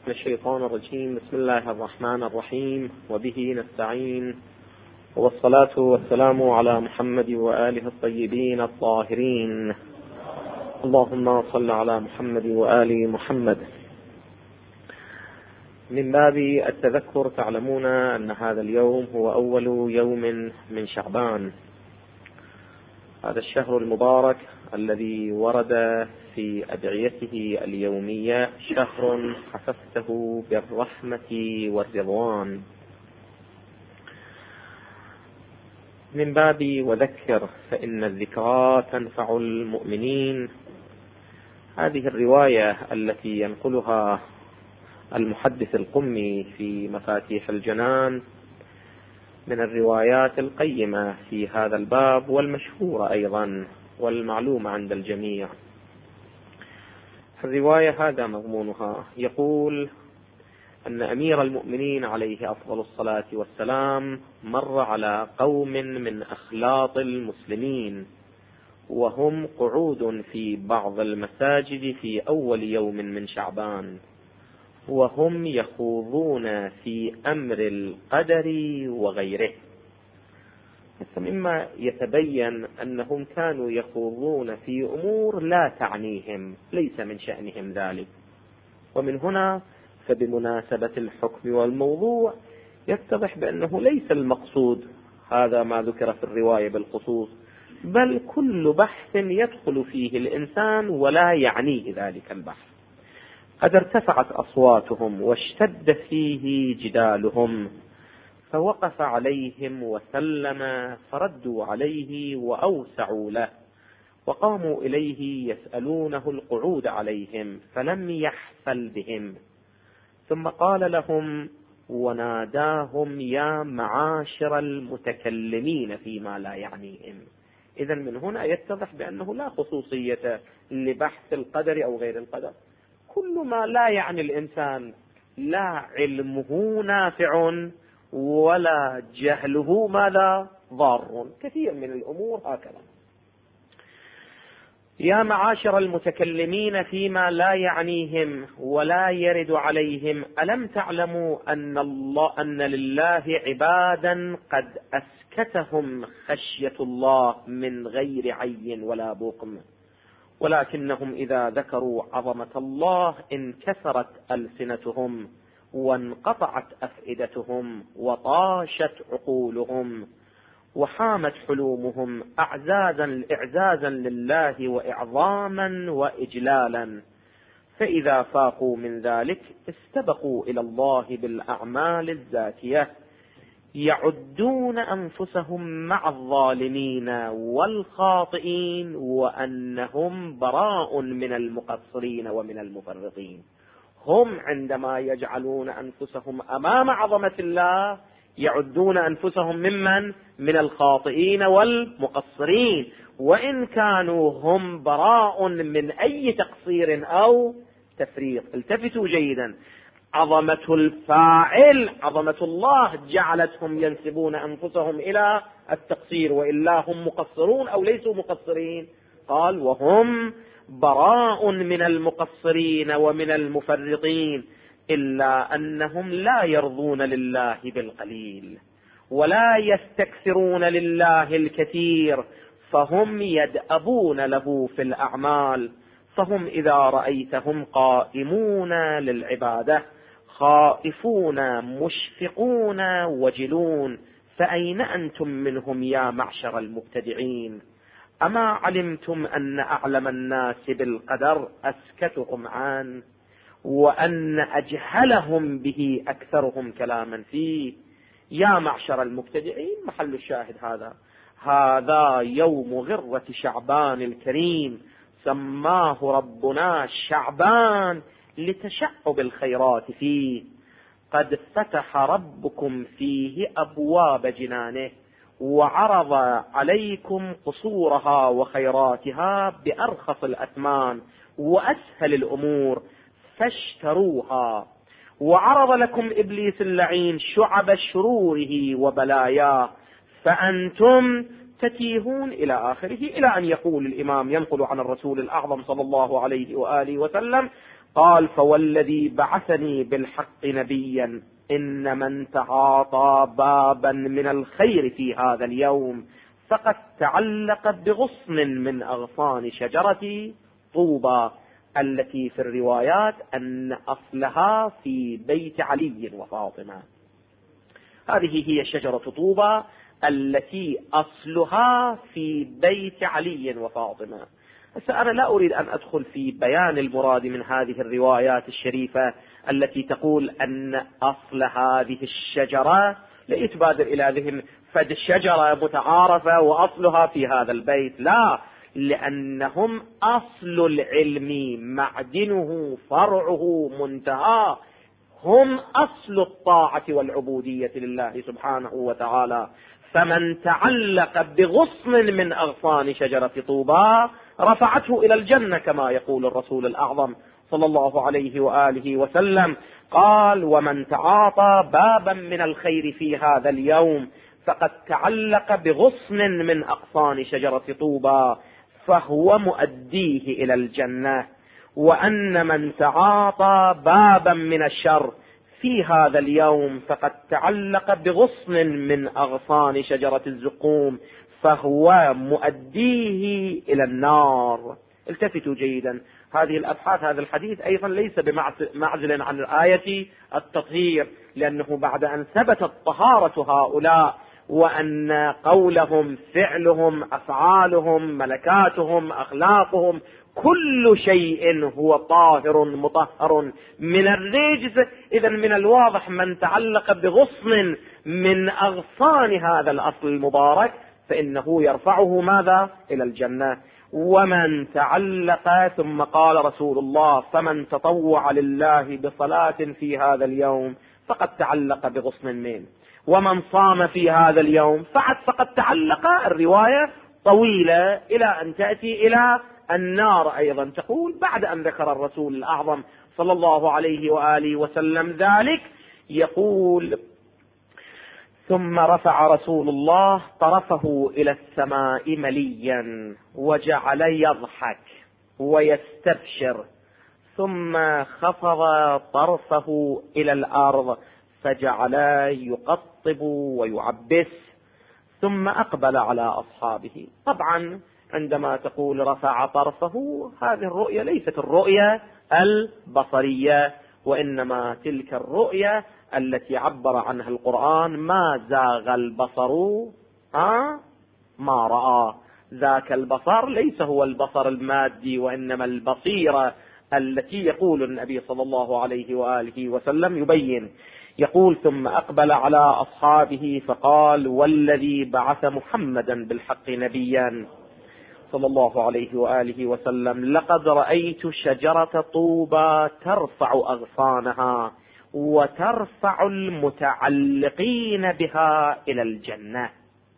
من الشيطان الرجيم. بسم الله الرحمن الرحيم، وبه نستعين، والصلاة والسلام على محمد وآله الطيبين الطاهرين. اللهم صل على محمد وآل محمد. من باب التذكر، تعلمون أن هذا اليوم هو أول يوم من شعبان، هذا الشهر المبارك الذي ورد في أدعيته اليومية شهر حففته بالرحمة والرضوان. من باب وذكر فإن الذكرى تنفع المؤمنين، هذه الرواية التي ينقلها المحدث القمي في مفاتيح الجنان من الروايات القيمة في هذا الباب، والمشهورة أيضا والمعلومة عند الجميع. الرواية هذا مضمونها، يقول أن أمير المؤمنين عليه أفضل الصلاة والسلام مر على قوم من أخلاط المسلمين وهم قعود في بعض المساجد في أول يوم من شعبان، وهم يخوضون في أمر القدر وغيره. مما يتبين أنهم كانوا يخوضون في أمور لا تعنيهم، ليس من شأنهم ذلك. ومن هنا فبمناسبة الحكم والموضوع يتضح بأنه ليس المقصود هذا ما ذكر في الرواية بالخصوص، بل كل بحث يدخل فيه الإنسان ولا يعنيه ذلك البحث. قد ارتفعت أصواتهم واشتد فيه جدالهم، فوقف عليهم وسلم، فردوا عليه وأوسعوا له، وقاموا إليه يسألونه القعود عليهم، فلم يحفل بهم، ثم قال لهم وناداهم يا معاشر المتكلمين فيما لا يعنيهم. إذن من هنا يتضح بأنه لا خصوصية لبحث القدر أو غير القدر، كل ما لا يعني الإنسان لا علمه نافع ولا جهله ماذا ضار، كثير من الأمور هكذا. يا معاشر المتكلمين فيما لا يعنيهم ولا يرد عليهم، ألم تعلموا أن لله عبادا قد أسكتهم خشية الله من غير عي ولا بكم، ولكنهم إذا ذكروا عظمة الله انكسرت ألسنتهم وانقطعت أفئدتهم وطاشت عقولهم وحامت حلومهم إعزازا لله وإعظاما وإجلالا، فإذا فاقوا من ذلك استبقوا إلى الله بالأعمال الزاكية، يعدون أنفسهم مع الظالمين والخاطئين وأنهم براء من المقصرين ومن المفرطين. هم عندما يجعلون أنفسهم أمام عظمة الله يعدون أنفسهم ممن؟ من الخاطئين والمقصرين، وإن كانوا هم براء من أي تقصير أو تفريط. التفتوا جيدا، عظمة الفاعل عظمة الله جعلتهم ينسبون أنفسهم إلى التقصير، وإلا هم مقصرون أو ليسوا مقصرين. قال وهم براء من المقصرين ومن المفرطين، إلا أنهم لا يرضون لله بالقليل ولا يستكثرون لله الكثير، فهم يدأبون له في الأعمال. فهم إذا رأيتهم قائمون للعبادة خائفون مشفقون وجلون، فأين أنتم منهم يا معشر المبتدعين؟ أما علمتم أن أعلم الناس بالقدر أسكتهم عنه، وأن أجهلهم به أكثرهم كلاما فيه؟ يا معشر المبتدعين، محل الشاهد هذا يوم غرة شعبان الكريم، سماه ربنا شعبان لتشعب الخيرات فيه. قد فتح ربكم فيه أبواب جنانه، وعرض عليكم قصورها وخيراتها بأرخص الأثمان وأسهل الأمور فاشتروها، وعرض لكم إبليس اللعين شعب شروره وبلاياه فأنتم تتيهون إلى آخره، إلى أن يقول الإمام ينقل عن الرسول الأعظم صلى الله عليه وآله وسلم قال: فوالذي بعثني بالحق نبيا إن من تعاطى بابا من الخير في هذا اليوم فقد تعلق بغصن من أغصان شجرة طوبى، التي في الروايات أن أصلها في بيت علي وفاطمة. هذه هي شجرة طوبى التي أصلها في بيت علي وفاطمة. أنا لا أريد أن أدخل في بيان المراد من هذه الروايات الشريفة التي تقول أن أصل هذه الشجرة، لا يتبادر إلى ذهن فد شجرة متعارفة وأصلها في هذا البيت، لا، لأنهم أصل العلم معدنه فرعه منتهى، هم أصل الطاعة والعبودية لله سبحانه وتعالى. فمن تعلق بغصن من أغصان شجرة طوبى رفعته إلى الجنة كما يقول الرسول الأعظم صلى الله عليه وآله وسلم. قال: ومن تعاطى بابا من الخير في هذا اليوم فقد تعلق بغصن من أغصان شجرة طوبى فهو مؤديه إلى الجنة. وأن من تعاطى بابا من الشر في هذا اليوم فقد تعلق بغصن من أغصان شجرة الزقوم فهو مؤديه إلى النار. التفتوا جيدا، هذه الأبحاث، هذا الحديث أيضا ليس بمعزل عن آية التطهير، لأنه بعد أن ثبتت طهارة هؤلاء وأن قولهم، فعلهم، أفعالهم، ملكاتهم، أخلاقهم، كل شيء هو طاهر مطهر من الرجس، إذن من الواضح من تعلق بغصن من أغصان هذا الأصل المبارك فإنه يرفعه ماذا؟ إلى الجنة. ومن تعلق، ثم قال رسول الله: فمن تطوع لله بصلاة في هذا اليوم فقد تعلق بغصن منه، ومن صام في هذا اليوم فقد تعلق. الرواية طويلة إلى أن تأتي إلى النار أيضا، تقول بعد أن ذكر الرسول الأعظم صلى الله عليه وآله وسلم ذلك، يقول: ثم رفع رسول الله طرفه إلى السماء مليا وجعل يضحك ويستبشر، ثم خفض طرفه إلى الأرض فجعل يقطب ويعبس، ثم أقبل على أصحابه. طبعا عندما تقول رفع طرفه، هذه الرؤية ليست الرؤية البصرية، وإنما تلك الرؤية التي عبر عنها القرآن: ما زاغ البصر ما رأى. ذاك البصر ليس هو البصر المادي، وإنما البصيرة التي يقول النبي صلى الله عليه وآله وسلم يبين. يقول: ثم أقبل على أصحابه فقال: والذي بعث محمدا بالحق نبيا صلى الله عليه وآله وسلم لقد رأيت شجرة طوبى ترفع أغصانها وترفع المتعلقين بها إلى الجنة.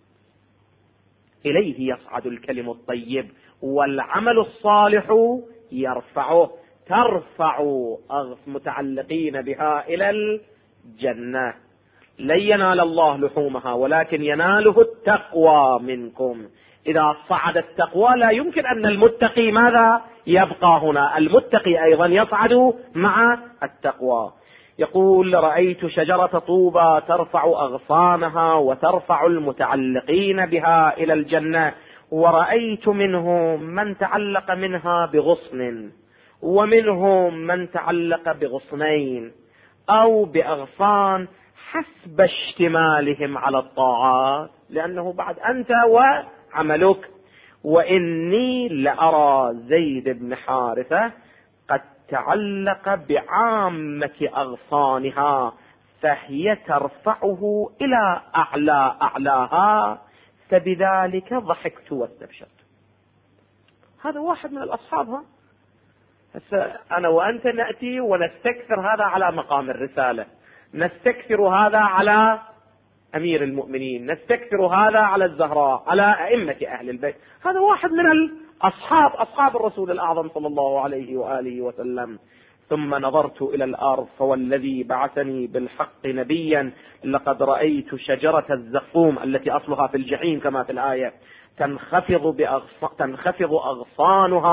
إليه يصعد الكلم الطيب والعمل الصالح يرفعه، ترفع متعلقين بها إلى الجنة. لن ينال الله لحومها ولكن يناله التقوى منكم. إذا صعد التقوى لا يمكن أن المتقي ماذا يبقى هنا، المتقي أيضا يصعد مع التقوى. يقول: رأيت شجرة طوبى ترفع أغصانها وترفع المتعلقين بها إلى الجنة، ورأيت منهم من تعلق منها بغصن، ومنهم من تعلق بغصنين أو بأغصان حسب اشتمالهم على الطاعات، لأنه بعد أنت وعملك. وإني لأرى زيد بن حارثة قد تعلق بعامة أغصانها فهي ترفعه إلى أعلى أعلاها، فبذلك ضحكت واستبشرت. هذا واحد من الأصحاب. أنا وأنت نأتي ونستكثر هذا على مقام الرسالة، نستكثر هذا على أمير المؤمنين، نستكثر هذا على الزهراء، على أئمة أهل البيت. هذا واحد من الأصحاب، أصحاب الرسول الأعظم صلى الله عليه وآله وسلم. ثم نظرت إلى الأرض فوالذي بعثني بالحق نبيا لقد رأيت شجرة الزقوم التي أصلها في الجحيم كما في الآية تنخفض أغصانها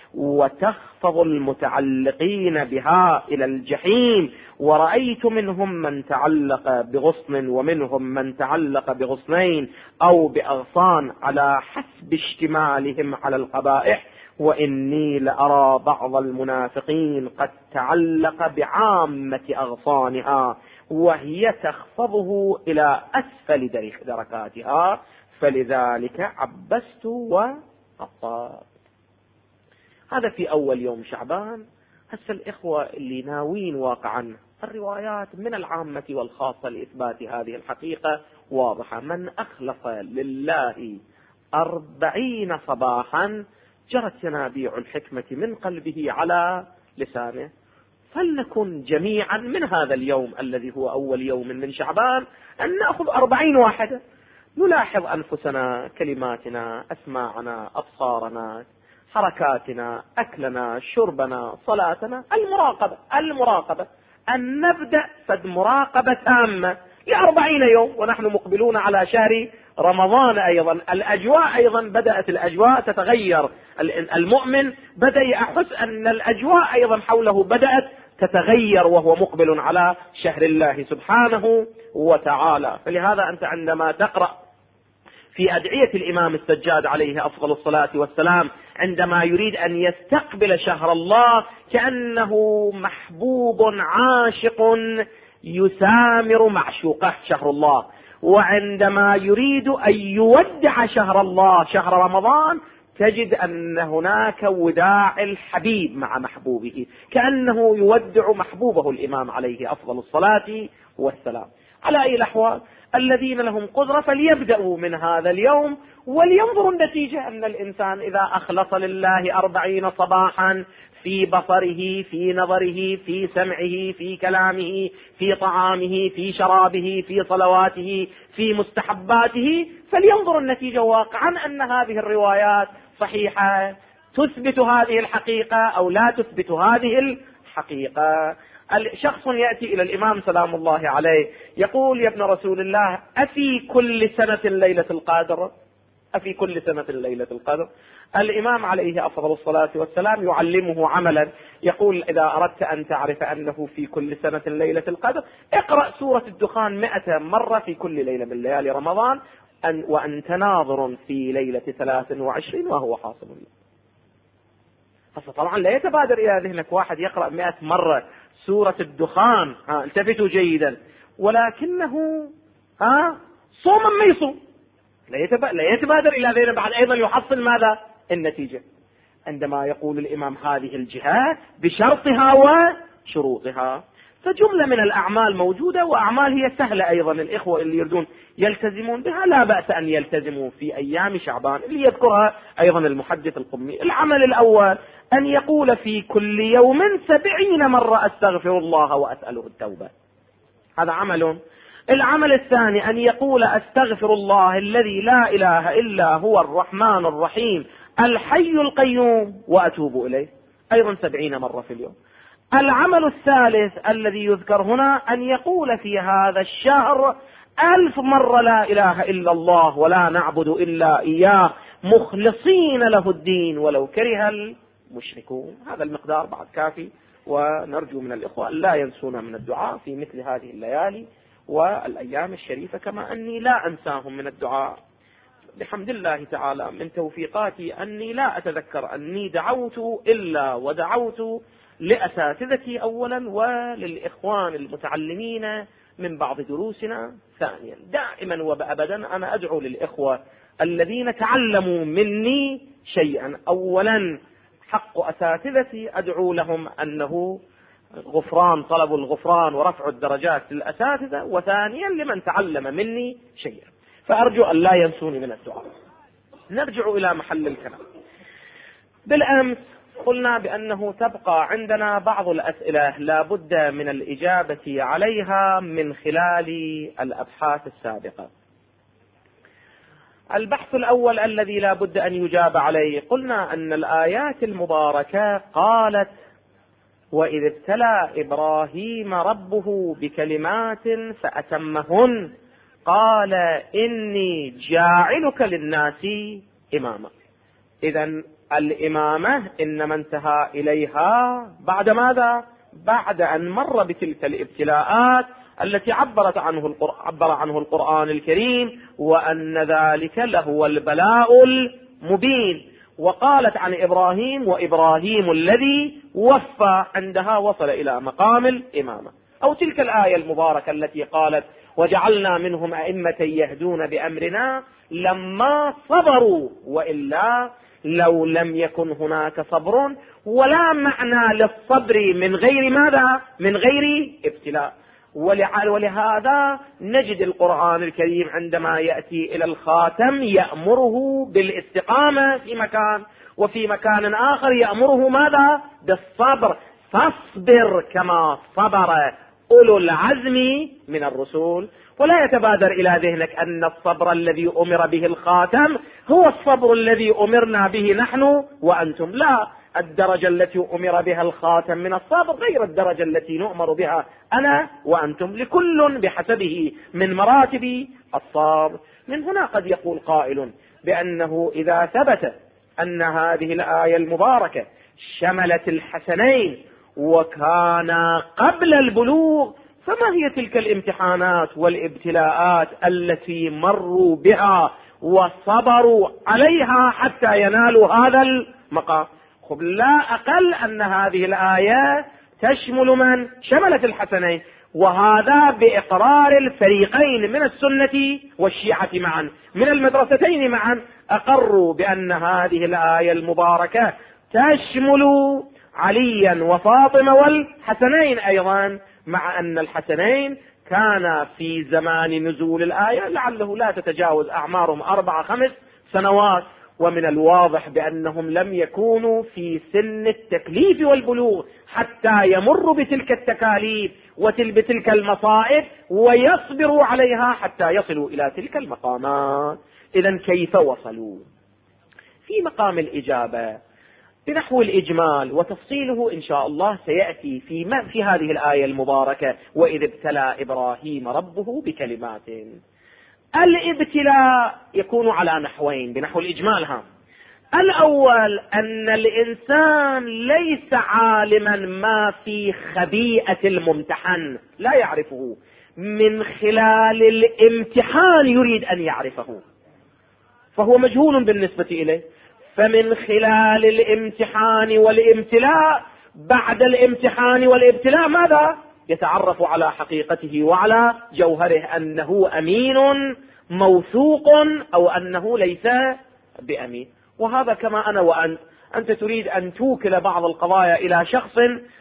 وتخفض المتعلقين بها إلى الجحيم. ورأيت منهم من تعلق بغصن ومنهم من تعلق بغصنين أو بأغصان على حسب اشتمالهم على القبائح، وإني لأرى بعض المنافقين قد تعلق بعامة أغصانها وهي تخفضه إلى أسفل دركاتها، فلذلك عبست وقطعت. هذا في أول يوم شعبان. هسه الإخوة اللي ناوين واقعا الروايات من العامة والخاصة لإثبات هذه الحقيقة واضحة. من أخلص لله 40 صباحا جرت ينابيع الحكمة من قلبه على لسانه. فلنكن جميعا من هذا اليوم الذي هو أول يوم من شعبان أن نأخذ 40 واحدة، نلاحظ أنفسنا، كلماتنا، أسماعنا، أبصارنا، حركاتنا، أكلنا، شربنا، صلاتنا، المراقبة أن نبدأ فد مراقبة تامة ل40 يوم، ونحن مقبلون على شهر رمضان. أيضا الأجواء أيضا بدأت الأجواء تتغير، المؤمن بدأ يحس أن الأجواء أيضا حوله بدأت تتغير وهو مقبل على شهر الله سبحانه وتعالى. فلهذا أنت عندما تقرأ في أدعية الإمام السجاد عليه أفضل الصلاة والسلام عندما يريد أن يستقبل شهر الله كأنه محبوب عاشق يسامر معشوقه شهر الله، وعندما يريد أن يودع شهر الله شهر رمضان تجد أن هناك وداع الحبيب مع محبوبه، كأنه يودع محبوبه الإمام عليه أفضل الصلاة والسلام. على أي الأحوال الذين لهم قدرة فليبدأوا من هذا اليوم ولينظروا النتيجة. أن الإنسان إذا أخلص لله 40 صباحا في بصره، في نظره، في سمعه، في كلامه، في طعامه، في شرابه، في صلواته، في مستحباته، فلينظر النتيجة واقعا أن هذه الروايات صحيحة تثبت هذه الحقيقة أو لا تثبت هذه الحقيقة. شخص يأتي إلى الإمام سلام الله عليه يقول: يا ابن رسول الله، أفي كل سنة ليلة القدر؟ أفي كل سنة ليلة القدر؟ الإمام عليه أفضل الصلاة والسلام يعلمه عملا، يقول: إذا أردت أن تعرف أنه في كل سنة ليلة القدر اقرأ سورة الدخان 100 مرة في كل ليلة من ليالي رمضان وأنت ناظر في ليلة 23 وهو حاصل. طبعا لا يتبادر إلى ذهنك واحد يقرأ 100 مرة سورة الدخان، التفتوا جيدا، ولكنه صوما ما يصوم، لا يتبادر إلى ذهنه بعد أيضا يحصل ماذا؟ النتيجة. عندما يقول الإمام هذه الجهات بشرطها وشروطها، فجملة من الأعمال موجودة، وأعمال هي سهلة أيضا. الإخوة اللي يردون يلتزمون بها لا بأس أن يلتزموا في أيام شعبان اللي يذكرها أيضا المحدث القمي. العمل الأول أن يقول في كل يوم 70 مرة أستغفر الله وأسأله التوبة، هذا عمل. العمل الثاني أن يقول أستغفر الله الذي لا إله إلا هو الرحمن الرحيم الحي القيوم وأتوب إليه، أيضا 70 مرة في اليوم. العمل الثالث الذي يذكر هنا أن يقول في هذا الشهر 1000 مرة لا إله إلا الله ولا نعبد إلا إياه مخلصين له الدين ولو كره المشركون. هذا المقدار بعد كافي، ونرجو من الإخوة لا ينسونا من الدعاء في مثل هذه الليالي والأيام الشريفة، كما أني لا أنساهم من الدعاء. بحمد الله تعالى من توفيقاتي أني لا أتذكر أني دعوت إلا ودعوت لأساتذتي أولا وللإخوان المتعلمين من بعض دروسنا ثانيا. دائما وأبدا أنا أدعو للإخوة الذين تعلموا مني شيئا، أولا حق أساتذتي أدعو لهم أنه غفران، طلب الغفران ورفع الدرجات للأساتذة، وثانيا لمن تعلم مني شيئا، فأرجو أن لا ينسوني من الدعاء. نرجع إلى محل الكلام. بالأمس قلنا بأنه تبقى عندنا بعض الأسئلة لا بد من الإجابة عليها من خلال الأبحاث السابقة. البحث الأول الذي لا بد أن يجاب عليه، قلنا أن الآيات المباركة قالت: وإذ ابتلى إبراهيم ربه بكلمات فأتمهن قال إني جاعلك للناس إماما. إذن الإمامة إنما انتهى إليها بعد ماذا؟ بعد أن مر بتلك الابتلاءات التي عبر عنه القرآن الكريم، وأن ذلك لهو البلاء المبين. وقالت عن إبراهيم: وإبراهيم الذي وفى، عندها وصل إلى مقام الإمامة. أو تلك الآية المباركة التي قالت: وجعلنا منهم أئمة يهدون بأمرنا لما صبروا، وإلا لو لم يكن هناك صبر ولا معنى للصبر من غير ماذا؟ من غير ابتلاء. ولهذا نجد القرآن الكريم عندما يأتي إلى الخاتم يأمره بالاستقامة في مكان، وفي مكان آخر يأمره ماذا؟ بالصبر. فاصبر كما صبر أولو العزم من الرسل. ولا يتبادر إلى ذهنك أن الصبر الذي أمر به الخاتم هو الصبر الذي أمرنا به نحن وأنتم، لا. الدرجة التي أمر بها الخاتم من الصبر غير الدرجة التي نؤمر بها أنا وأنتم، لكل بحسبه من مراتب الصبر. من هنا قد يقول قائل بأنه إذا ثبت أن هذه الآية المباركة شملت الحسنين وكان قبل البلوغ، فما هي تلك الامتحانات والابتلاءات التي مروا بها وصبروا عليها حتى ينالوا هذا المقام؟ لا أقل أن هذه الآية تشمل من؟ شملت الحسنين، وهذا بإقرار الفريقين من السنة والشيعة معا، من المدرستين معا، أقروا بأن هذه الآية المباركة تشمل عليا وفاطمة والحسنين أيضا، مع أن الحسنين كان في زمان نزول الآية لعله لا تتجاوز أعمارهم 4-5 سنوات، ومن الواضح بأنهم لم يكونوا في سن التكليف والبلوغ حتى يمروا بتلك التكاليف وبتلك المصائب ويصبروا عليها حتى يصلوا إلى تلك المقامات. إذن كيف وصلوا؟ في مقام الإجابة بنحو الإجمال، وتفصيله إن شاء الله سيأتي في هذه الآية المباركة: وإذ ابتلى إبراهيم ربه بكلمات. الابتلاء يكون على نحوين بنحو الإجمال. الأول أن الإنسان ليس عالما ما في خبيئة الممتحن، لا يعرفه، من خلال الامتحان يريد أن يعرفه، فهو مجهول بالنسبة إليه. فمن خلال الامتحان والابتلاء، بعد الامتحان والابتلاء ماذا؟ يتعرف على حقيقته وعلى جوهره، أنه أمين موثوق أو أنه ليس بأمين. وهذا كما أنا وأنت، أنت تريد أن توكل بعض القضايا إلى شخص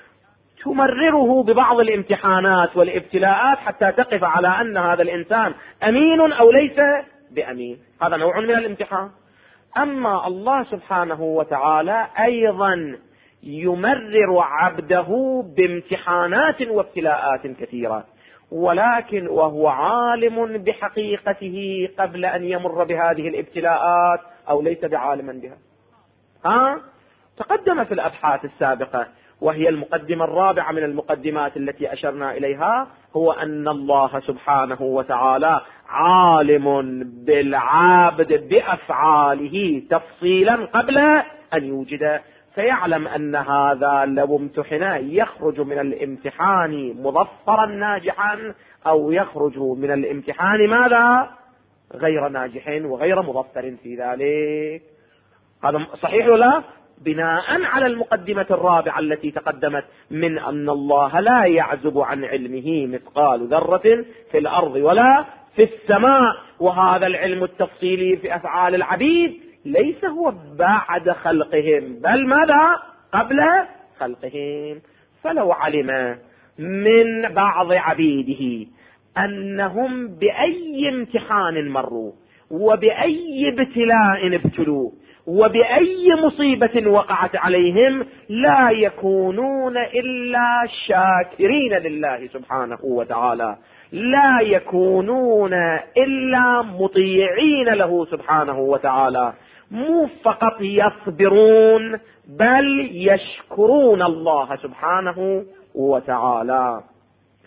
تمرره ببعض الامتحانات والابتلاءات حتى تقف على أن هذا الإنسان أمين أو ليس بأمين، هذا نوع من الامتحان. أما الله سبحانه وتعالى أيضا يمرر عبده بامتحانات وابتلاءات كثيرة، ولكن وهو عالم بحقيقته قبل أن يمر بهذه الابتلاءات أو ليس بعالما بها. تقدم في الأبحاث السابقة، وهي المقدمة الرابعة من المقدمات التي أشرنا إليها، هو أن الله سبحانه وتعالى عالم بالعابد بأفعاله تفصيلا قبل أن يوجد، فيعلم أن هذا لو امتحن يخرج من الامتحان مظفرا ناجحا أو يخرج من الامتحان ماذا؟ غير ناجح وغير مظفر في ذلك. هذا صحيح ولا؟ بناء على المقدمة الرابعة التي تقدمت من أن الله لا يعزب عن علمه مثقال ذرة في الأرض ولا في السماء، وهذا العلم التفصيلي في أفعال العبيد ليس هو بعد خلقهم بل ماذا؟ قبل خلقهم. فلو علم من بعض عبيده أنهم بأي امتحان مروا وبأي ابتلاء ابتلوا وبأي مصيبة وقعت عليهم، لا يكونون إلا شاكرين لله سبحانه وتعالى، لا يكونون إلا مطيعين له سبحانه وتعالى، مو فقط يصبرون بل يشكرون الله سبحانه وتعالى.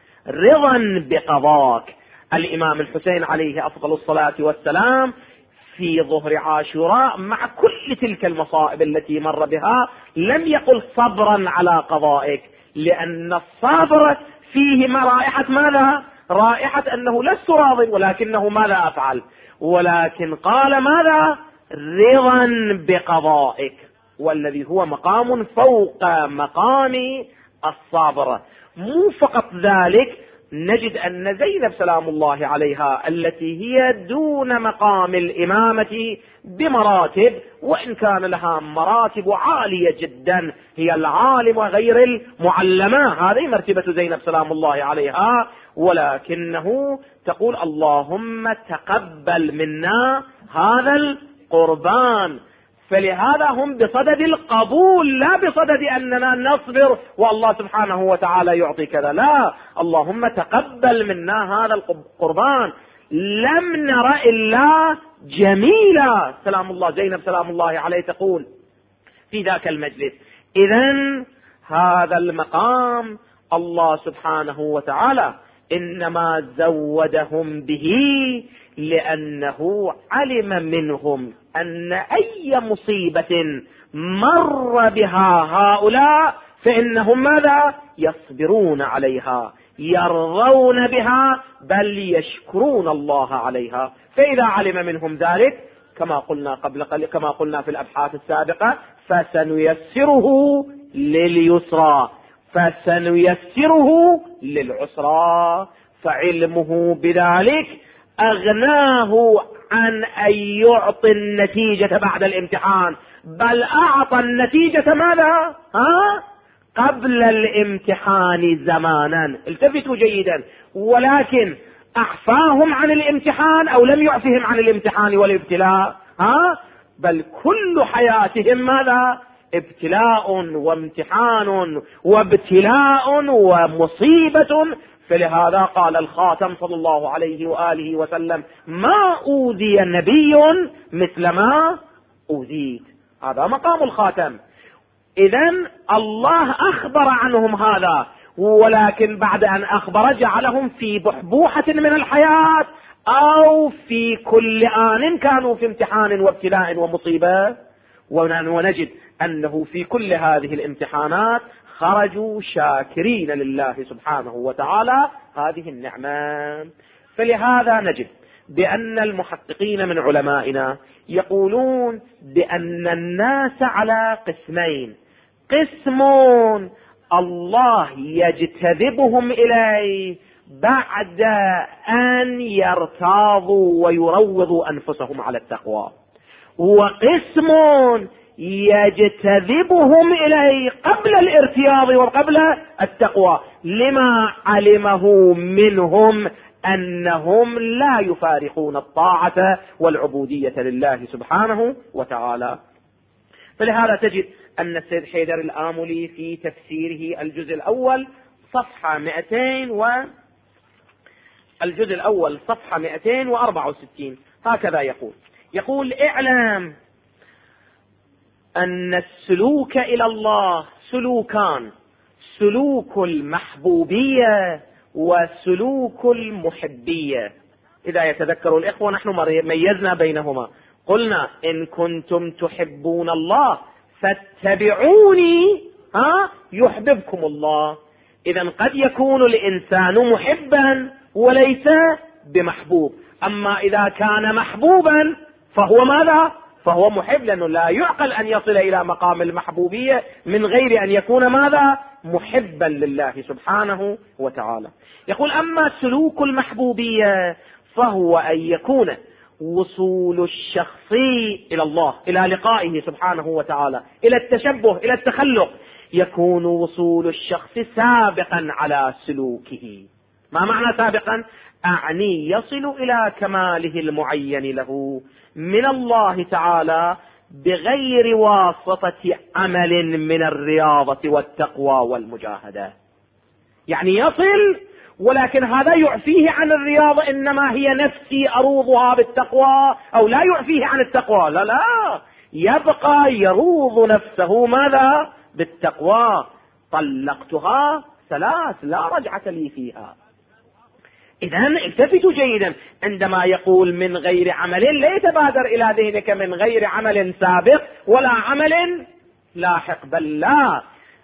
رضا بقضاك. الإمام الحسين عليه أفضل الصلاة والسلام في ظهر عاشوراء مع كل تلك المصائب التي مر بها لم يقل صبرا على قضائك، لأن الصبر فيه رائحة ماذا؟ رائحة أنه لست راض، ولكنه ماذا أفعل؟ ولكن قال ماذا؟ رضا بقضائك، والذي هو مقام فوق مقام الصبر. مو فقط ذلك، نجد أن زينب سلام الله عليها التي هي دون مقام الإمامة بمراتب، وإن كان لها مراتب عالية جدا، هي العالمة غير المعلمة، هذه مرتبة زينب سلام الله عليها، ولكنه تقول اللهم تقبل منا هذا القربان. فلهذا هم بصدد القبول، لا بصدد أننا نصبر والله سبحانه وتعالى يعطي كذا، لا، اللهم تقبل منا هذا القربان. لم نر إلا جميلة سلام الله، زينب سلام الله عليه تقول في ذاك المجلس. إذن هذا المقام الله سبحانه وتعالى إنما زودهم به لأنه علم منهم أن أي مصيبة مر بها هؤلاء فإنهم ماذا؟ يصبرون عليها، يرضون بها، بل يشكرون الله عليها. فإذا علم منهم ذلك كما قلنا كما قلنا في الأبحاث السابقة، فسنيسره لليسرى، فسنيسره للعسرى. فعلمه بذلك أغناه عن أن يعطي النتيجة بعد الامتحان، بل أعطى النتيجة ماذا؟ قبل الامتحان زمانا. التفتوا جيدا، ولكن أعفاهم عن الامتحان أو لم يعفهم عن الامتحان والابتلاء؟ بل كل حياتهم ماذا؟ ابتلاء وامتحان وابتلاء ومصيبة. فلهذا قال الخاتم صلى الله عليه وآله وسلم: ما أوذي نبي مثل ما أوذيت. هذا مقام الخاتم. إذن الله أخبر عنهم هذا، ولكن بعد أن أخبر جعلهم في بحبوحة من الحياة أو في كل آن كانوا في امتحان وابتلاء ومصيبة. ونجد أنه في كل هذه الامتحانات خرجوا شاكرين لله سبحانه وتعالى هذه النعمة. فلهذا نجد بأن المحققين من علمائنا يقولون بأن الناس على قسمين: قسم الله يجتذبهم إليه بعد أن يرتاضوا ويروضوا أنفسهم على التقوى، وقسم يجتذبهم إليه قبل الارتياض وقبل التقوى، لما علمه منهم أنهم لا يفارقون الطاعة والعبودية لله سبحانه وتعالى. فلهذا تجد أن السيد حيدر الآملي في تفسيره الجزء الأول صفحة 264 هكذا يقول: اعلم أن السلوك إلى الله سلوكان: سلوك المحبوبية وسلوك المحبية. إذا يتذكر الإخوة نحن ميزنا بينهما، قلنا: إن كنتم تحبون الله فاتبعوني يحببكم الله. إذن قد يكون الإنسان محبا وليس بمحبوب، أما إذا كان محبوبا فهو ماذا؟ فهو محب، لأنه لا يعقل أن يصل إلى مقام المحبوبية من غير أن يكون ماذا؟ محبا لله سبحانه وتعالى. يقول: أما سلوك المحبوبية فهو أن يكون وصول الشخص إلى الله، إلى لقائه سبحانه وتعالى، إلى التشبه، إلى التخلق، يكون وصول الشخص سابقا على سلوكه. ما معنى سابقا؟ أعني يصل إلى كماله المعين له من الله تعالى بغير واسطة عمل من الرياضة والتقوى والمجاهدة. يعني يصل، ولكن هذا يعفيه عن الرياضة، إنما هي نفسي أروضها بالتقوى، أو لا يعفيه عن التقوى، لا، يبقى يروض نفسه ماذا؟ بالتقوى. طلقتها 3 لا رجعة لي فيها. إذا التفتوا جيدا، عندما يقول من غير عمل لا يتبادر إلى ذهنك من غير عمل سابق ولا عمل لاحق، بل لا،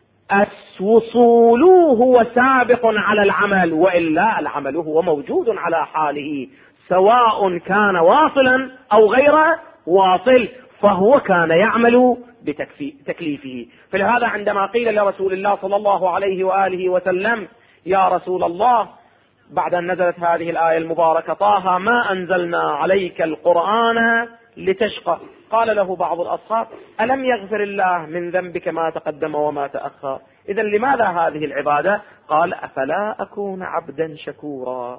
الوصول هو سابق على العمل، وإلا العمل هو موجود على حاله سواء كان واصلا أو غير واصل، فهو كان يعمل بتكليفه. فلهذا عندما قيل لرسول الله صلى الله عليه وآله وسلم يا رسول الله بعد أن نزلت هذه الآية المباركة طه ما أنزلنا عليك القرآن لتشقى، قال له بعض الأصحاب ألم يغفر الله من ذنبك ما تقدم وما تأخر؟ إذن لماذا هذه العبادة؟ قال أفلا أكون عبدا شكورا.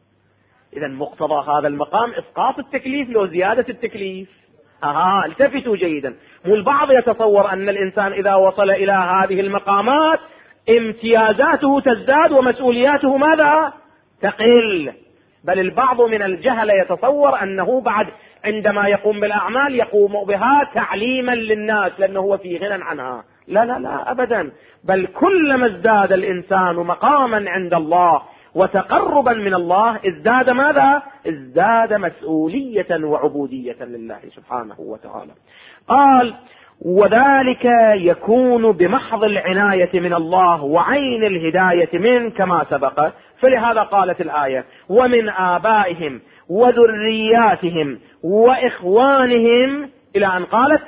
إذن مقتضى هذا المقام إسقاط التكليف لو زيادة التكليف. التفتوا جيدا، مو البعض يتصور أن الإنسان إذا وصل إلى هذه المقامات امتيازاته تزداد ومسؤولياته ماذا؟ تقل، بل البعض من الجهل يتصور أنه بعد عندما يقوم بالأعمال يقوم بها تعليما للناس لأنه هو في غنى عنها. لا لا لا أبدا، بل كلما ازداد الإنسان مقاما عند الله وتقربا من الله ازداد ماذا؟ ازداد مسؤولية وعبودية لله سبحانه وتعالى. قال وذلك يكون بمحض العناية من الله وعين الهداية منه كما سبق. فلهذا قالت الآية ومن آبائهم وذرياتهم وإخوانهم إلى أن قالت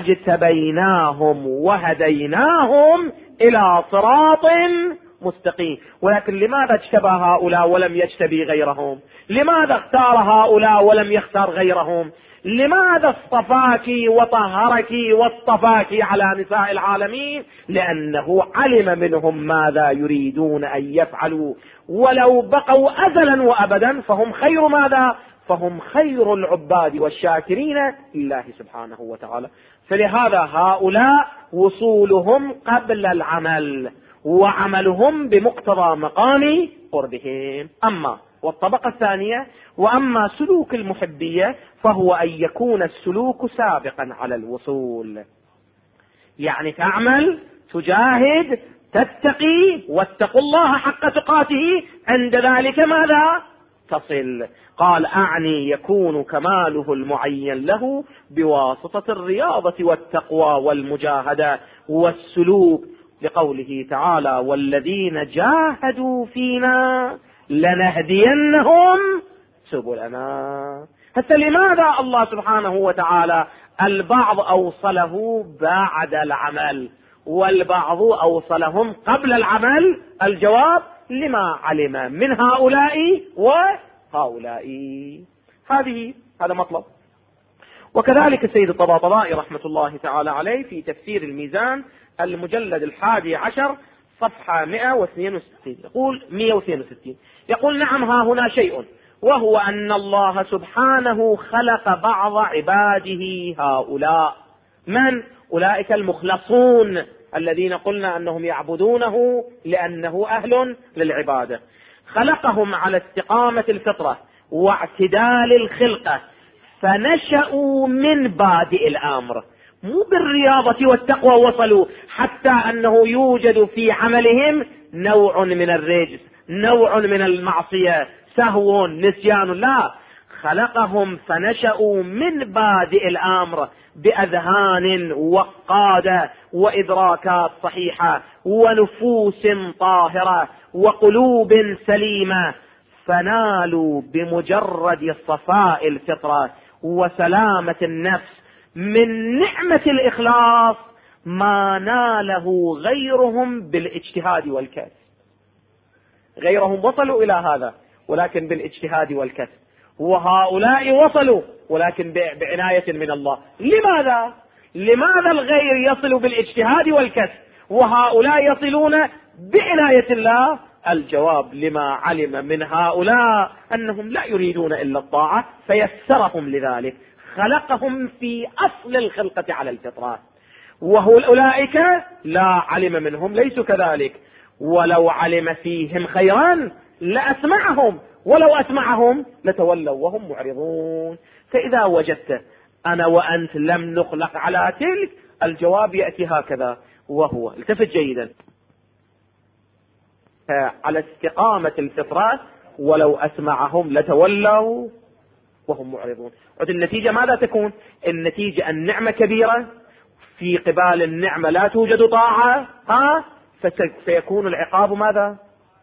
واجتبيناهم وهديناهم إلى صراط مستقيم. ولكن لماذا اجتبى هؤلاء ولم يجتبي غيرهم؟ لماذا اختار هؤلاء ولم يختار غيرهم؟ لماذا اصطفاك وطهرك واصطفاك على نساء العالمين؟ لأنه علم منهم ماذا يريدون أن يفعلوا، ولو بقوا أزلا وأبدا فهم خير ماذا؟ فهم خير العباد والشاكرين لله سبحانه وتعالى. فلهذا هؤلاء وصولهم قبل العمل وعملهم بمقتضى مقام قربهم. أما والطبقة الثانية وأما سلوك المحبية فهو أن يكون السلوك سابقا على الوصول، يعني تعمل تجاهد تتقي واتقوا الله حق تقاته، عند ذلك ماذا؟ تصل. قال أعني يكون كماله المعين له بواسطة الرياضة والتقوى والمجاهدة والسلوك، لقوله تعالى والذين جاهدوا فينا لنهدينهم سبلنا. حتى لماذا الله سبحانه وتعالى البعض أوصله بعد العمل والبعض أوصلهم قبل العمل؟ الجواب لما علم من هؤلاء وهؤلاء. هذا مطلب. وكذلك السيد الطباطبائي رحمة الله تعالى عليه في تفسير الميزان المجلد 11 صفحة 162 يقول 162 يقول نعم ها هنا شيء، وهو أن الله سبحانه خلق بعض عباده هؤلاء. من؟ أولئك المخلصون الذين قلنا أنهم يعبدونه لأنه أهل للعبادة. خلقهم على استقامة الفطرة واعتدال الخلقة، فنشأوا من بادئ الأمر، مو بالرياضة والتقوى وصلوا، حتى أنه يوجد في عملهم نوع من الرجس، نوع من المعصية، سهو، نسيان. لا، خلقهم فنشأوا من بادئ الأمر بأذهان وقادة وإدراكات صحيحة ونفوس طاهرة وقلوب سليمة، فنالوا بمجرد صفاء الفطرة وسلامة النفس من نعمة الإخلاص ما ناله غيرهم بالاجتهاد والكسب. غيرهم وصلوا إلى هذا ولكن بالاجتهاد والكسب، وهؤلاء وصلوا ولكن بعناية من الله. لماذا الغير يصل بالاجتهاد والكسب وهؤلاء يصلون بعناية الله؟ الجواب لما علم من هؤلاء أنهم لا يريدون إلا الطاعة فيسرهم لذلك، خلقهم في أصل الخلقة على الفطرة. وأولئك لا علم منهم ليسوا كذلك، ولو علم فيهم خيرا لأسمعهم، ولو أسمعهم لتولوا وهم معرضون. فإذا وجدت أنا وأنت لم نخلق على تلك، الجواب يأتي هكذا، وهو التفت جيدا على استقامة الفطرة ولو أسمعهم لتولوا وهم معرضون. النتيجة ماذا تكون؟ النتيجة النعمة كبيرة، في قبال النعمة لا توجد طاعة، فسيكون العقاب ماذا؟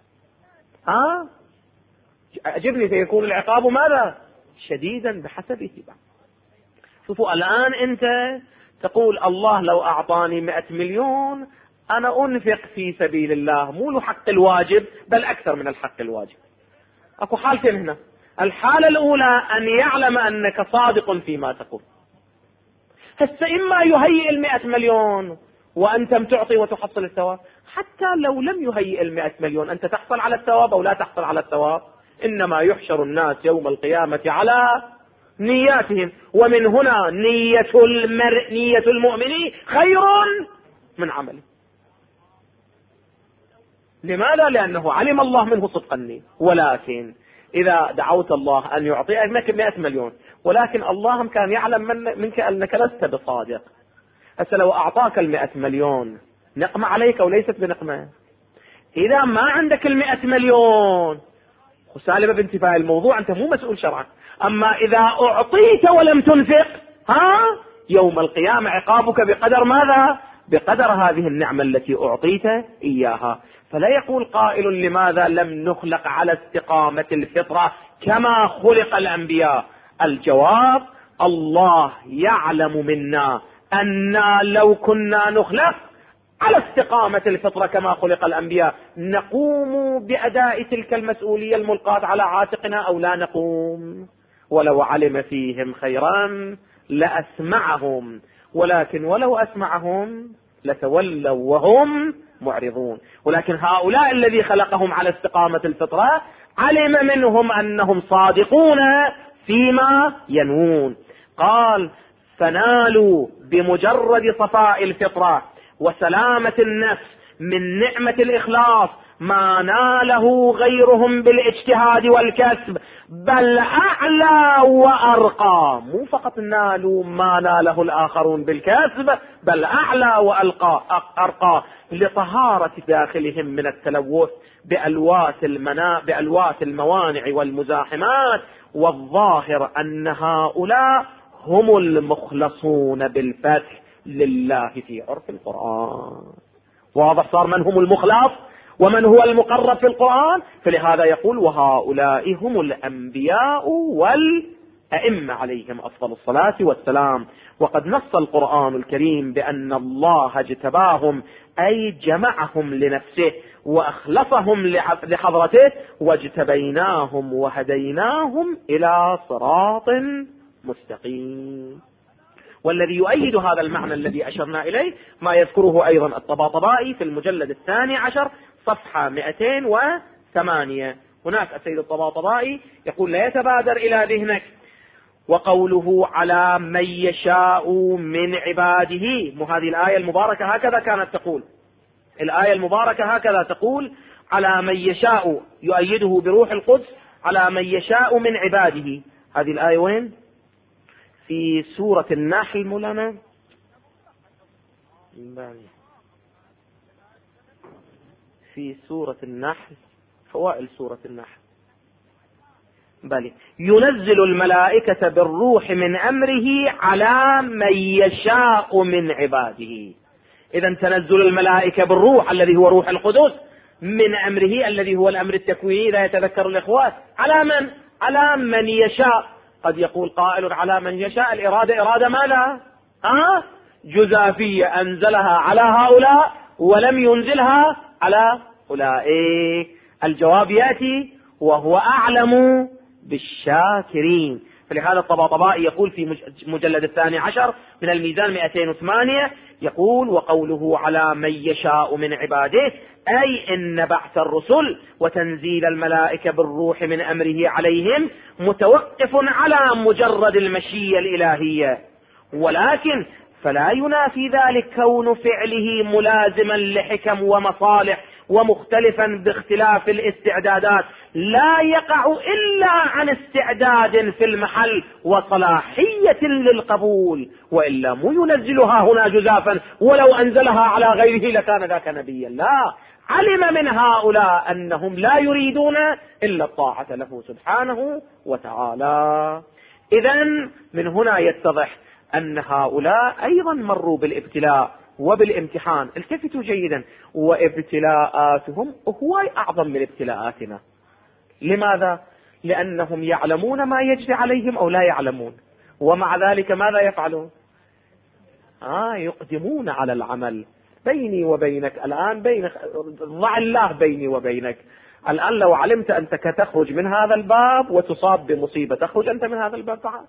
أجبني، سيكون العقاب ماذا؟ شديدا بحسب اتباع. شوفوا الآن أنت تقول الله لو أعطاني 100 مليون أنا أنفق في سبيل الله، مو الحق الواجب بل أكثر من الحق الواجب. أكو حالتين هنا. الحالة الأولى أن يعلم أنك صادق فيما تقول، هسه إما يهيئ 100 مليون وأنتم تعطي وتحصل الثواب، حتى لو لم يهيئ 100 مليون أنت تحصل على الثواب أو لا تحصل على الثواب. إنما يحشر الناس يوم القيامة على نياتهم، ومن هنا نية المؤمن خير من عمله. لماذا؟ لأنه علم الله منه صدق النية. ولكن إذا دعوت الله أن يعطيك 100 مليون ولكن الله كان يعلم منك أنك لست بصادق، هسه لو أعطاك 100 مليون نقمة عليك أو ليست بنقمة؟ إذا ما عندك 100 مليون سالبة بانتفاء الموضوع، أنت مو مسؤول شرعا. أما إذا أعطيت ولم تنفق يوم القيامة عقابك بقدر ماذا؟ بقدر هذه النعمة التي أعطيت إياها. فلا يقول قائل لماذا لم نخلق على استقامة الفطرة كما خلق الأنبياء؟ الجواب: الله يعلم منا أننا لو كنا نخلق على استقامة الفطرة كما خلق الأنبياء نقوم بأداء تلك المسؤولية الملقاة على عاتقنا أو لا نقوم. ولو علم فيهم خيرا لأسمعهم، ولكن ولو أسمعهم لتولوا وهم معرضون. ولكن هؤلاء الذي خلقهم على استقامة الفطرة علم منهم أنهم صادقون فيما ينوون. قال: فنالوا بمجرد صفاء الفطرة وسلامة النفس من نعمة الإخلاص ما ناله غيرهم بالاجتهاد والكسب، بل أعلى وأرقى. مو فقط نالوا ما ناله الآخرون بالكسب، بل أعلى وأرقى لطهارة داخلهم من التلوث بألواث الموانع والمزاحمات. والظاهر أن هؤلاء هم المخلصون بالفتح لله في عرف القرآن. واضح صار من هم المخلص ومن هو المقرب في القرآن. فلهذا يقول: وهؤلاء هم الأنبياء والأئمة عليهم أفضل الصلاة والسلام. وقد نص القرآن الكريم بأن الله اجتباهم، أي جمعهم لنفسه وأخلصهم لحضرته، واجتبيناهم وهديناهم إلى صراط مستقيم. والذي يؤيد هذا المعنى الذي أشرنا إليه ما يذكره أيضا الطباطبائي في المجلد 12 صفحة 208. هناك السيد الطباطبائي يقول: لا يتبادر إلى ذهنك وقوله على من يشاء من عباده. هذه الآية المباركة هكذا كانت تقول، الآية المباركة هكذا تقول: على من يشاء، يؤيده بروح القدس على من يشاء من عباده. هذه الآية وين؟ في سورة النحل مولانا، في سورة النحل، فوائل سورة النحل. بل ينزل الملائكة بالروح من أمره على من يشاء من عباده. إذن تنزل الملائكة بالروح الذي هو روح القدس من أمره الذي هو الأمر التكويني إذا يتذكر الإخوات. على من؟ على من يشاء. قد يقول قائل: على من يشاء الإرادة إرادة ماذا؟ جزافية، أنزلها على هؤلاء ولم ينزلها على أولئك. الجواب يأتي: وهو أعلم بالشاكرين. فلهذا الطباطبائي يقول في مجلد 12 من الميزان 208 يقول: وقوله على من يشاء من عباده، أي إن بعث الرسل وتنزيل الملائكة بالروح من أمره عليهم متوقف على مجرد المشيئة الإلهية، ولكن فلا ينافي ذلك كون فعله ملازما لحكم ومصالح ومختلفا باختلاف الاستعدادات، لا يقع إلا عن استعداد في المحل وصلاحية للقبول، وإلا مو ينزلها هنا جزافا ولو أنزلها على غيره لكان ذاك نبيا. لا، علم من هؤلاء أنهم لا يريدون إلا الطاعة له سبحانه وتعالى. إذن من هنا يتضح أن هؤلاء أيضا مروا بالابتلاء وبالامتحان. التفتوا جيدا، وابتلاءاتهم هو أعظم من ابتلاءاتنا. لماذا؟ لأنهم يعلمون ما يجري عليهم أو لا يعلمون، ومع ذلك ماذا يفعلون؟ يقدمون على العمل. بيني وبينك الآن، ضع الله بيني وبينك الآن، لو علمت أنك تخرج من هذا الباب وتصاب بمصيبة، تخرج أنت من هذا الباب بعد؟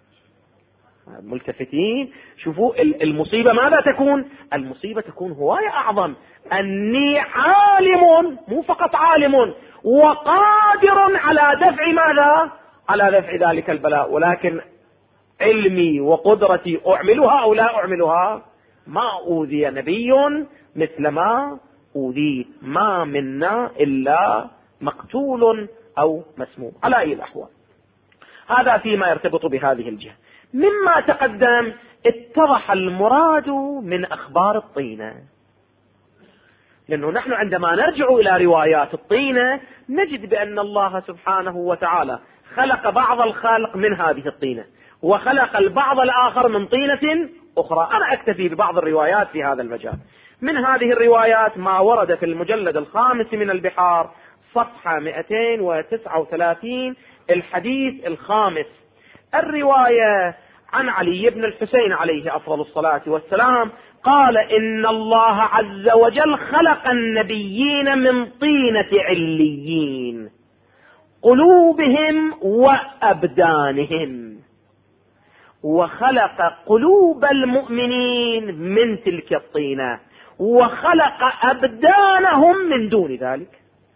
ملتفتين. شوفوا المصيبة ماذا تكون؟ المصيبة تكون هواية أعظم. أني عالم، مو فقط عالم، وقادر على دفع ماذا؟ على دفع ذلك البلاء، ولكن علمي وقدرتي أعملها أو لا أعملها؟ ما أوذي نبي مثل ما أوذيت، ما منا إلا مقتول أو مسموم على أي الأحوال. هذا فيما يرتبط بهذه الجهة. مما تقدم اتضح المراد من أخبار الطينة، لأنه نحن عندما نرجع إلى روايات الطينة نجد بأن الله سبحانه وتعالى خلق بعض الخلق من هذه الطينة، وخلق البعض الآخر من طينة أخرى. أنا أكتفي ببعض الروايات في هذا المجال. من هذه الروايات ما ورد في المجلد الخامس من البحار صفحة 239 الحديث الخامس، الرواية عن علي بن الحسين عليه أفضل الصلاة والسلام قال: إن الله عز وجل خلق النبيين من طينة عليين، قلوبهم وأبدانهم، وخلق قلوب المؤمنين من تلك الطينة، وخلق أبدانهم من دون ذلك.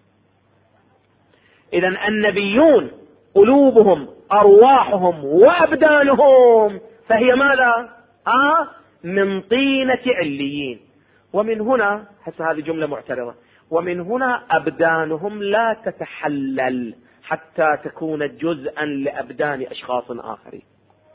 إذن النبيون قلوبهم، أرواحهم، وأبدانهم فهي ماذا؟ من طينة عليين. ومن هنا، حتى هذه جملة معترضة، ومن هنا أبدانهم لا تتحلل حتى تكون جزءا لأبدان أشخاص آخرين.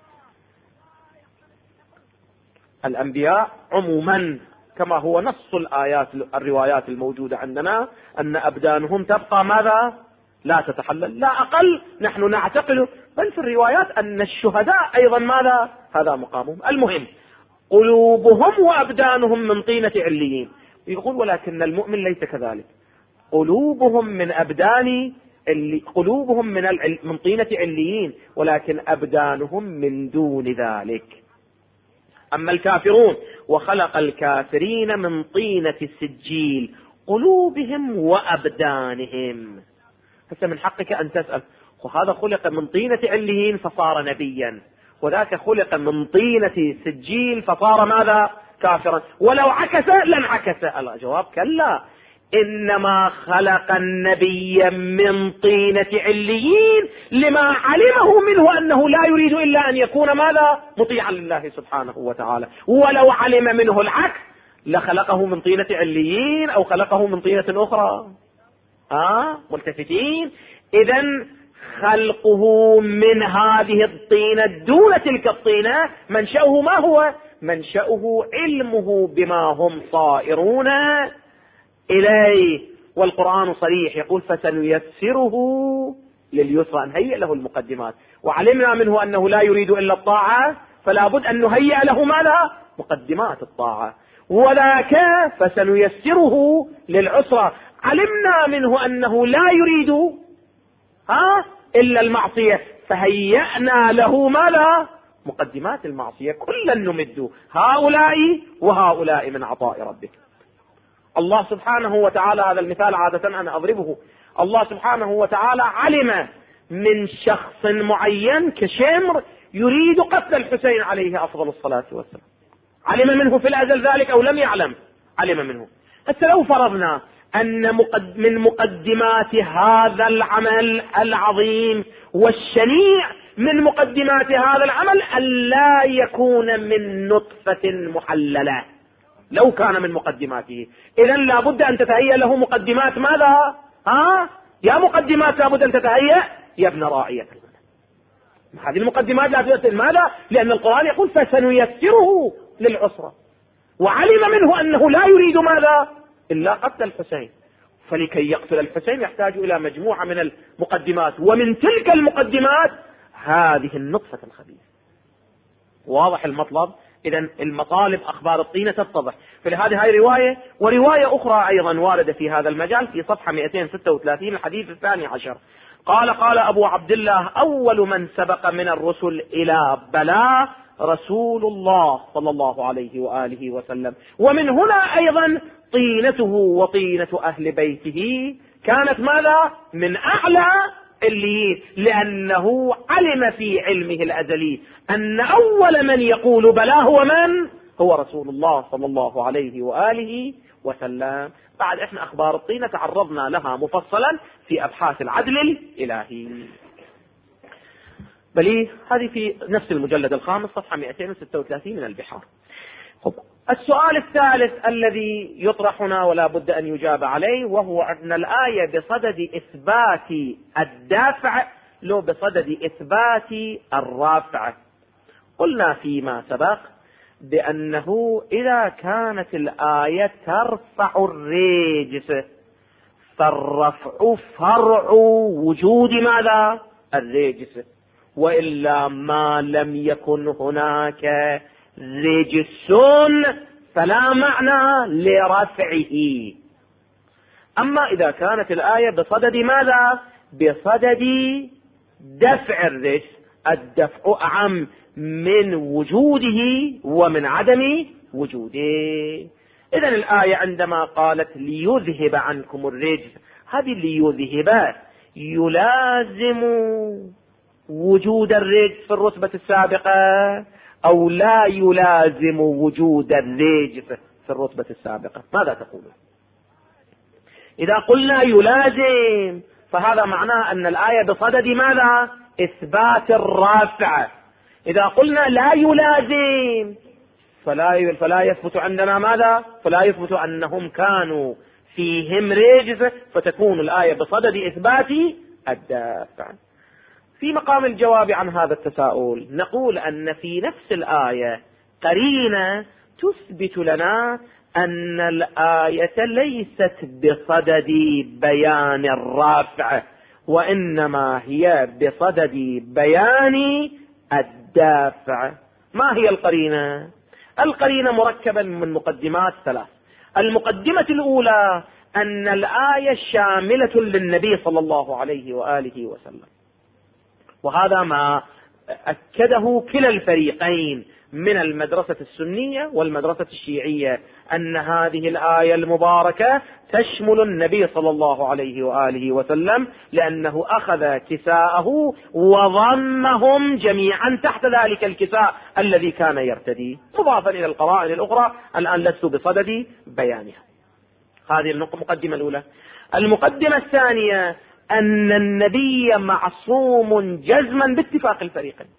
الأنبياء عموما كما هو نص الروايات الموجودة عندنا أن أبدانهم تبقى ماذا؟ لا تتحلل. لا أقل نحن نعتقد، بل في الروايات أن الشهداء أيضا ماذا؟ هذا مقامهم. المهم قلوبهم وأبدانهم من طينة عليين. يقول: ولكن المؤمن ليس كذلك، قلوبهم من أبدان قلوبهم من طينة عليين، ولكن أبدانهم من دون ذلك. أما الكافرون: وخلق الكافرين من طينة السجيل، قلوبهم وأبدانهم. هسه من حقك أن تسأل: وهذا خلق من طينة عليين فصار نبيا، وذاك خلق من طينة سجيل فصار ماذا؟ كافرا. ولو عكس لانعكس. الجواب: كلا، إنما خلق النبي من طينة عليين لما علمه منه أنه لا يريد إلا أن يكون ماذا؟ مطيعا لله سبحانه وتعالى. ولو علم منه العكس لخلقه من طينة عليين أو خلقه من طينة أخرى. ملتفتين. إذن خلقه من هذه الطينة دون تلك الطينة منشأه ما هو؟ منشأه علمه بما هم صائرون إليه. والقرآن صريح يقول: فسنيسره لليسرى، نهيئ له المقدمات. وعلمنا منه أنه لا يريد إلا الطاعة، فلا بد أن نهيئ له ماذا؟ مقدمات الطاعة. وذاك فسنيسره للعسرى، علمنا منه أنه لا يريد إلا المعصية، فهيأنا له ماذا؟ مقدمات المعصية. كلا نمد هؤلاء وهؤلاء من عطاء ربك. الله سبحانه وتعالى، هذا المثال عادة أنا أضربه، الله سبحانه وتعالى علم من شخص معين كشمر يريد قتل الحسين عليه أفضل الصلاة والسلام. علم منه في الأزل ذلك أو لم يعلم؟ علم منه. حتى لو فرضنا أن من مقدمات هذا العمل العظيم والشنيع، من مقدمات هذا العمل ألا يكون من نطفة محللة، لو كان من مقدماته، إذن لابد أن تتهيأ له مقدمات ماذا؟ يا مقدمات لابد أن تتهيأ يا ابن راعية. هذه المقدمات لا تتهيأ. ماذا؟ لأن القرآن يقول: فسنيسره للعسرى، وعلم منه أنه لا يريد ماذا؟ إلا قتل الحسين، فلكي يقتل الحسين يحتاج إلى مجموعة من المقدمات، ومن تلك المقدمات هذه النطفة الخبيثة. واضح المطلب؟ إذن المطالب أخبار الطينة تتضح. فلهذه هاي رواية، ورواية أخرى أيضا واردة في هذا المجال في صفحة 236 الحديث 12. قال أبو عبد الله: أول من سبق من الرسل إلى بلاء رسول الله صلى الله عليه وآله وسلم. ومن هنا أيضا طينته وطينة أهل بيته كانت ماذا؟ من أعلى اللي، لأنه علم في علمه الأزلي أن أول من يقول بلى هو من؟ هو رسول الله صلى الله عليه وآله وسلم. بعد إحنا أخبار الطينة تعرضنا لها مفصلا في أبحاث العدل الإلهي، بل هذه في نفس المجلد الخامس صفحة 236 من البحار. السؤال الثالث الذي يطرحنا ولا بد أن يجاب عليه، وهو أن الآية بصدد إثبات الدافع لو بصدد إثبات الرافع. قلنا فيما سبق بأنه إذا كانت الآية ترفع الرجس فالرفع فرع وجود ماذا؟ الرجس، وإلا ما لم يكن هناك رجس فلا معنى لرفعه. أما إذا كانت الآية بصدد ماذا؟ بصدد دفع الرجس، الدفع أعم من وجوده ومن عدم وجوده. إذن الآية عندما قالت ليذهب عنكم الرجس، هذه ليذهب يلازم وجود الرجس في الرتبة السابقة أو لا يلازم وجود الرجس في الرتبة السابقة؟ ماذا تقولون؟ إذا قلنا يلازم فهذا معناه أن الآية بصدد ماذا؟ إثبات الرافع. إذا قلنا لا يلازم فلا يثبت عندنا ماذا؟ فلا يثبت أنهم كانوا فيهم رجس، فتكون الآية بصدد إثبات الدافع. في مقام الجواب عن هذا التساؤل نقول أن في نفس الآية قرينة تثبت لنا أن الآية ليست بصدد بيان الرافع، وإنما هي بصدد بيان الدافع. ما هي القرينة؟ القرينة مركبة من مقدمات ثلاث. المقدمة الأولى أن الآية شاملة للنبي صلى الله عليه وآله وسلم، وهذا ما أكده كلا الفريقين من المدرسة السنية والمدرسة الشيعية، أن هذه الآية المباركة تشمل النبي صلى الله عليه وآله وسلم، لأنه أخذ كساءه وضمهم جميعا تحت ذلك الكساء الذي كان يرتدي، مضافا إلى القرائن الأخرى الآن لست بصدد بيانها. هذه المقدمة الأولى. المقدمة الثانية أن النبي معصوم جزما باتفاق الفريقين،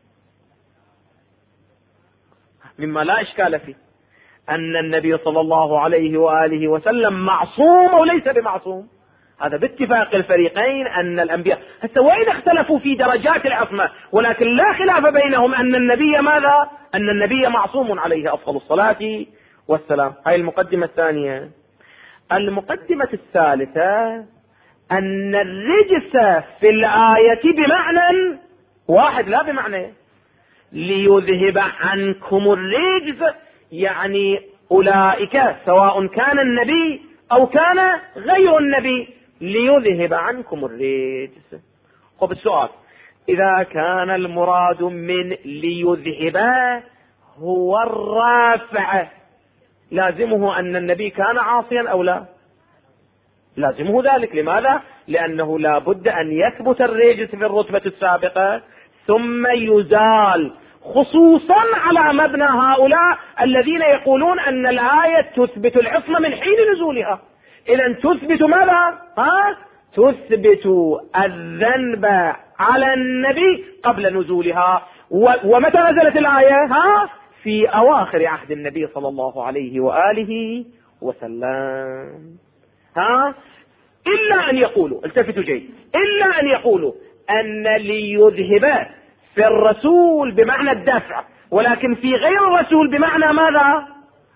مما لا إشكال فيه، أن النبي صلى الله عليه وآله وسلم معصوم وليس بمعصوم، هذا باتفاق الفريقين أن الأنبياء وإن اختلفوا في درجات العصمة، ولكن لا خلاف بينهم أن النبي ماذا؟ أن النبي معصوم عليه أفضل الصلاة والسلام. هاي المقدمة الثانية. المقدمة الثالثة أن الرجس في الآية بمعنى واحد لا بمعنى ليذهب عنكم الرجس، يعني أولئك سواء كان النبي أو كان غير النبي ليذهب عنكم الرجس. خب السؤال، إذا كان المراد من ليذهب هو الرافع، لازمه أن النبي كان عاصيا أو لا؟ لازمه ذلك. لماذا؟ لأنه لا بد أن يثبت الرجس في الرتبة السابقة ثم يزال، خصوصا على مبنى هؤلاء الذين يقولون أن الآية تثبت العصمة من حين نزولها. إذن تثبت ماذا؟ تثبت الذنب على النبي قبل نزولها. ومتى نزلت الآية؟ في أواخر عهد النبي صلى الله عليه وآله وسلم. إلا أن يقولوا، التفتوا جيد، إلا أن يقولوا أن ليذهب في الرسول بمعنى الدفع، ولكن في غير الرسول بمعنى ماذا؟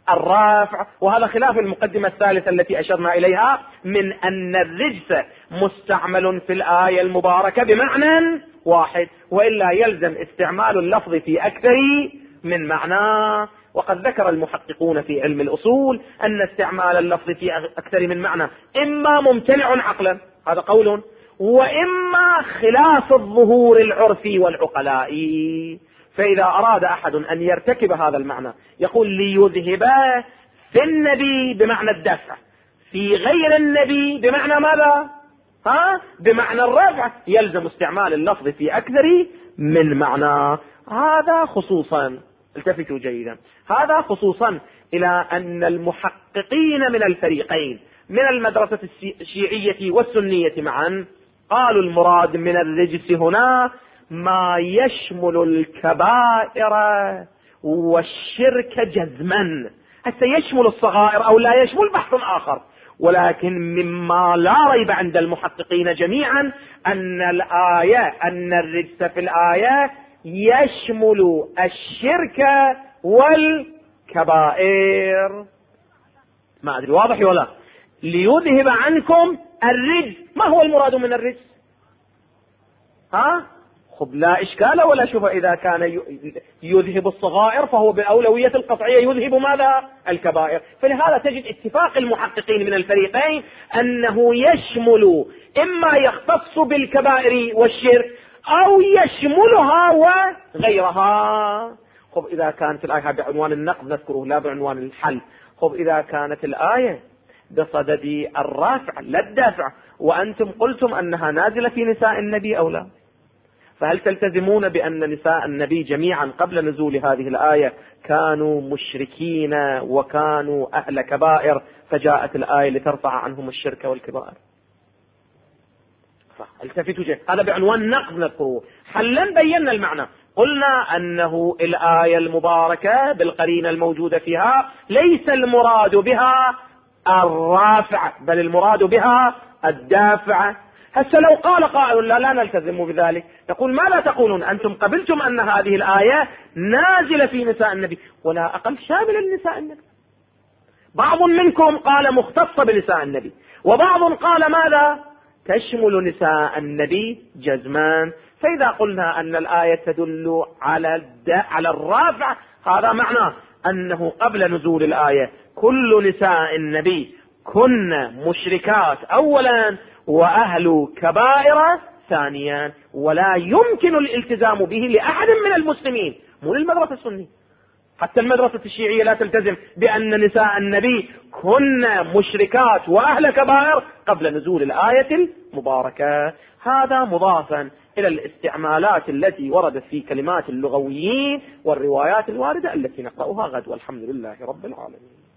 الرافع، وهذا خلاف المقدمة الثالثة التي أشرنا إليها من أن الرجس مستعمل في الآية المباركة بمعنى واحد، وإلا يلزم استعمال اللفظ في أكثر من معنى. وقد ذكر المحققون في علم الأصول أن استعمال اللفظ في أكثر من معنى إما ممتنع عقلا، هذا قول، وإما خلاف الظهور العرفي والعقلائي. فإذا أراد أحد أن يرتكب هذا المعنى يقول ليذهب في النبي بمعنى الدفع، في غير النبي بمعنى ماذا؟ بمعنى الرفع، يلزم استعمال اللفظ في أكثر من معنى. هذا خصوصا، التفتوا جيدا، هذا خصوصا إلى أن المحققين من الفريقين من المدرسة الشيعية والسنية معا قالوا المراد من الرجس هنا ما يشمل الكبائر والشرك جزما. حتى يشمل الصغائر أو لا يشمل بحث آخر، ولكن مما لا ريب عند المحققين جميعا أن الرجس في الآية يشمل الشرك والكبائر. ما أدري واضح ولا؟ ليذهب عنكم الرجس. ما هو المراد من الرجس؟ خب لا إشكال ولا شبهة، إذا كان يذهب الصغائر فهو بالأولوية القطعية يذهب ماذا؟ الكبائر. فلهذا تجد اتفاق المحققين من الفريقين أنه يشمل، إما يختص بالكبائر والشرك أو يشملها وغيرها. خب إذا كانت الآية بعنوان النقد نذكره لا بعنوان الحل. خب إذا كانت الآية بصدد الرافع لا الدافع، وأنتم قلتم أنها نازلة في نساء النبي أو لا، فهل تلتزمون بأن نساء النبي جميعا قبل نزول هذه الآية كانوا مشركين وكانوا أهل كبائر فجاءت الآية لترفع عنهم الشرك والكبائر؟ التفتوا جيد، هذا بعنوان نقد نذكره. حلا بينا المعنى، قلنا أنه الآية المباركة بالقرينة الموجودة فيها ليس المراد بها الرافع بل المراد بها الدافع. هسه لو قال قائل لا نلتزم بذلك، نقول ماذا تقولون؟ أنتم قبلتم أن هذه الآية نازلة في نساء النبي ولا أقل شاملة لنساء النبي. بعض منكم قال مختصة بنساء النبي، وبعض قال ماذا؟ تشمل نساء النبي جزمان. فإذا قلنا أن الآية تدل على الرافع، هذا معناه أنه قبل نزول الآية كل نساء النبي كن مشركات أولا وأهل كبائر ثانيا، ولا يمكن الالتزام به لأحد من المسلمين، مو للمدرسة السنية. حتى المدرسة الشيعية لا تلتزم بأن نساء النبي كن مشركات وأهل كبائر قبل نزول الآية المباركة. هذا مضافا إلى الاستعمالات التي وردت في كلمات اللغويين والروايات الواردة التي نقرأها غد، والحمد لله رب العالمين.